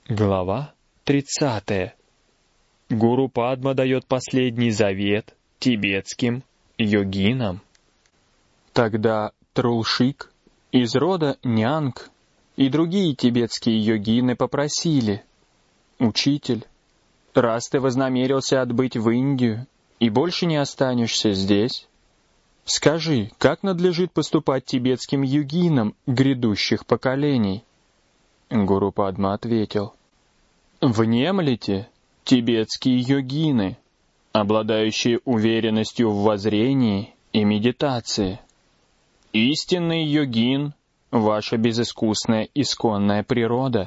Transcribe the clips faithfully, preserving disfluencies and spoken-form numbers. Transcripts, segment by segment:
Глава тридцатая. Гуру Падма дает последний завет тибетским йогинам. Тогда Трулшик из рода Нянг и другие тибетские йогины попросили: «Учитель, раз ты вознамерился отбыть в Индию и больше не останешься здесь, скажи, как надлежит поступать тибетским йогинам грядущих поколений?» Гуру Падма ответил: «Внемлите, тибетские йогины, обладающие уверенностью в воззрении и медитации. Истинный йогин — ваша безыскусная исконная природа.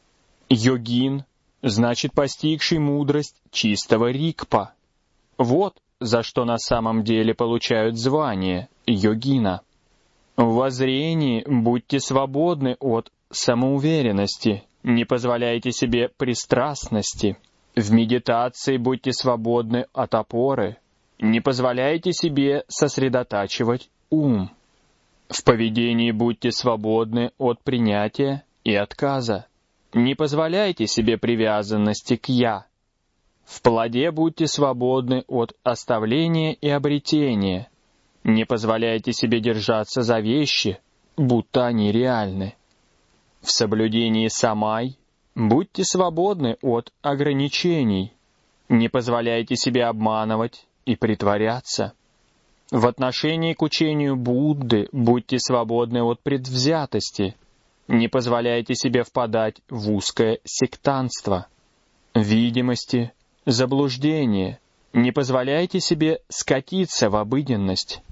Йогин значит постигший мудрость чистого рикпа. Вот за что на самом деле получают звание йогина. В воззрении будьте свободны от самоуверенности, не позволяйте себе пристрастности. В медитации будьте свободны от опоры, не позволяйте себе сосредотачивать ум. В поведении будьте свободны от принятия и отказа, не позволяйте себе привязанности к «я». В плоде будьте свободны от оставления и обретения, не позволяйте себе держаться за вещи, будто они реальны. В соблюдении самай будьте свободны от ограничений, не позволяйте себе обманывать и притворяться. В отношении к учению Будды будьте свободны от предвзятости, не позволяйте себе впадать в узкое сектантство. Видимости, заблуждение, не позволяйте себе скатиться в обыденность.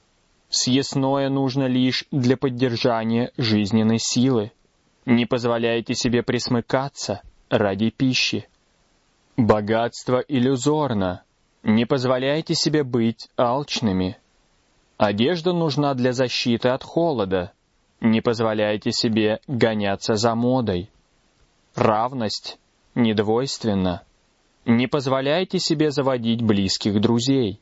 Съестное нужно лишь для поддержания жизненной силы. Не позволяйте себе присмыкаться ради пищи. Богатство иллюзорно. Не позволяйте себе быть алчными. Одежда нужна для защиты от холода. Не позволяйте себе гоняться за модой. Равность недвойственна. Не позволяйте себе заводить близких друзей.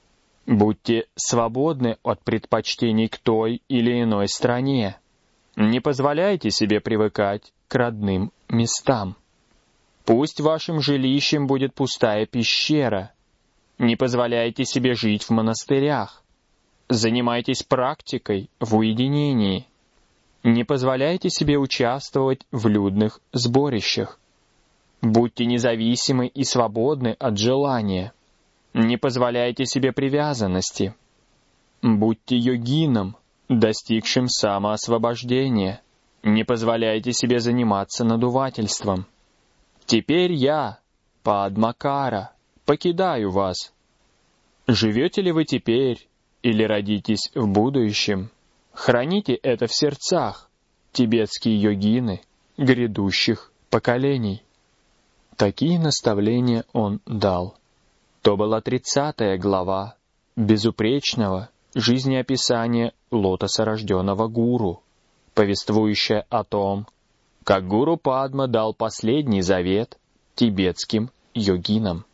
Будьте свободны от предпочтений к той или иной стране. Не позволяйте себе привыкать к родным местам. Пусть вашим жилищем будет пустая пещера. Не позволяйте себе жить в монастырях. Занимайтесь практикой в уединении. Не позволяйте себе участвовать в людных сборищах. Будьте независимы и свободны от желания. Не позволяйте себе привязанности. Будьте йогином, достигшим самоосвобождения. Не позволяйте себе заниматься надувательством. Теперь я, Падмакара, покидаю вас. Живете ли вы теперь или родитесь в будущем? Храните это в сердцах, тибетские йогины грядущих поколений». Такие наставления он дал. То была тридцатая глава безупречного жизнеописания лотосорожденного гуру, повествующая о том, как гуру Падма дал последний завет тибетским йогинам.